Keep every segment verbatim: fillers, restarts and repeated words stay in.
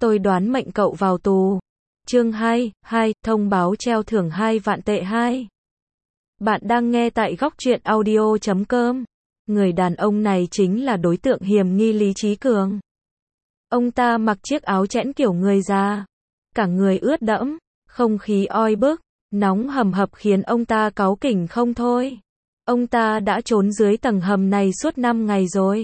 tôi đoán mệnh cậu vào tù. Chương hai, hai, thông báo treo thưởng hai vạn tệ hai. Bạn đang nghe tại góc truyện audio chấm com. Người đàn ông này chính là đối tượng hiểm nghi Lý Chí Cường. Ông ta mặc chiếc áo chẽn kiểu người già, cả người ướt đẫm, không khí oi bức, nóng hầm hập khiến ông ta cáu kỉnh không thôi. Ông ta đã trốn dưới tầng hầm này suốt năm ngày rồi.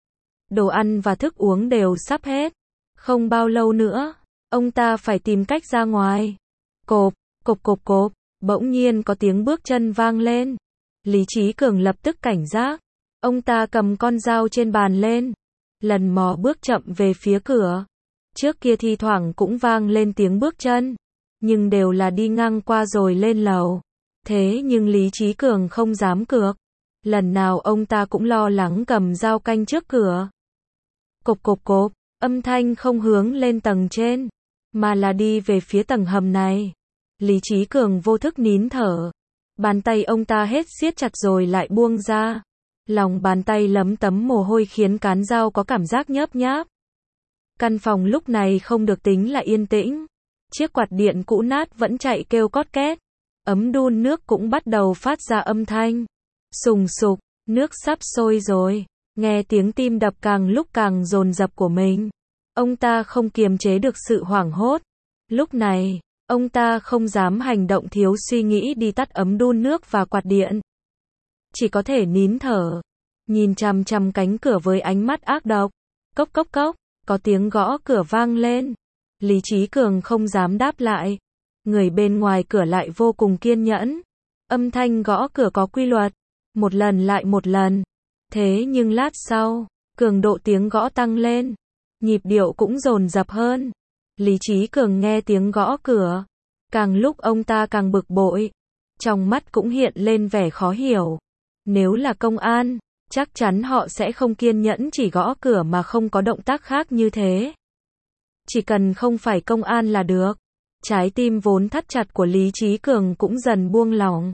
Đồ ăn và thức uống đều sắp hết. Không bao lâu nữa, ông ta phải tìm cách ra ngoài. Cộp, cộp cộp cộp, bỗng nhiên có tiếng bước chân vang lên. Lý Chí Cường lập tức cảnh giác. Ông ta cầm con dao trên bàn lên, lần mò bước chậm về phía cửa. Trước kia thi thoảng cũng vang lên tiếng bước chân, nhưng đều là đi ngang qua rồi lên lầu. Thế nhưng Lý Chí Cường không dám cược. Lần nào ông ta cũng lo lắng cầm dao canh trước cửa. Cộp cộp cộp, âm thanh không hướng lên tầng trên, mà là đi về phía tầng hầm này. Lý Chí Cường vô thức nín thở. Bàn tay ông ta hết siết chặt rồi lại buông ra. Lòng bàn tay lấm tấm mồ hôi khiến cán dao có cảm giác nhớp nháp. Căn phòng lúc này không được tính là yên tĩnh. Chiếc quạt điện cũ nát vẫn chạy kêu cót két. Ấm đun nước cũng bắt đầu phát ra âm thanh. Sùng sục, nước sắp sôi rồi. Nghe tiếng tim đập càng lúc càng dồn dập của mình. Ông ta không kiềm chế được sự hoảng hốt. Lúc này, ông ta không dám hành động thiếu suy nghĩ đi tắt ấm đun nước và quạt điện. Chỉ có thể nín thở, nhìn chằm chằm cánh cửa với ánh mắt ác độc. Cốc cốc cốc, có tiếng gõ cửa vang lên. Lý Chí Cường không dám đáp lại. Người bên ngoài cửa lại vô cùng kiên nhẫn. Âm thanh gõ cửa có quy luật, một lần lại một lần. Thế nhưng lát sau, cường độ tiếng gõ tăng lên, nhịp điệu cũng dồn dập hơn. Lý Chí Cường nghe tiếng gõ cửa, càng lúc ông ta càng bực bội, trong mắt cũng hiện lên vẻ khó hiểu. Nếu là công an, chắc chắn họ sẽ không kiên nhẫn chỉ gõ cửa mà không có động tác khác như thế. Chỉ cần không phải công an là được. Trái tim vốn thắt chặt của Lý Chí Cường cũng dần buông lỏng.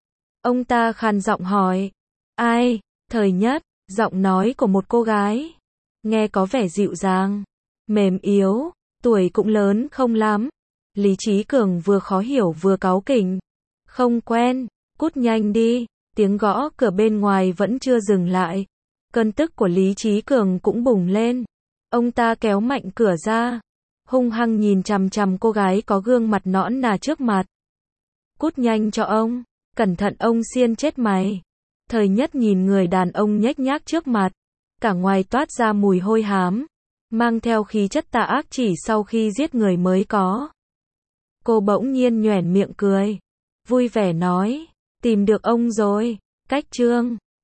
Ông ta khàn giọng hỏi, ai? Thời Nhất, giọng nói của một cô gái, nghe có vẻ dịu dàng, mềm yếu, tuổi cũng lớn không lắm. Lý Chí Cường vừa khó hiểu vừa cáu kỉnh. Không quen, cút nhanh đi. Tiếng gõ cửa bên ngoài vẫn chưa dừng lại. Cơn tức của Lý Chí Cường cũng bùng lên. Ông ta kéo mạnh cửa ra, hung hăng nhìn chằm chằm cô gái có gương mặt nõn nà trước mặt. Cút nhanh cho ông, cẩn thận ông xiên chết mày. Thời Nhất nhìn người đàn ông nhếch nhác trước mặt, cả ngoài toát ra mùi hôi hám, mang theo khí chất tà ác chỉ sau khi giết người mới có. Cô bỗng nhiên nhoẻn miệng cười, vui vẻ nói, tìm được ông rồi. Cách chương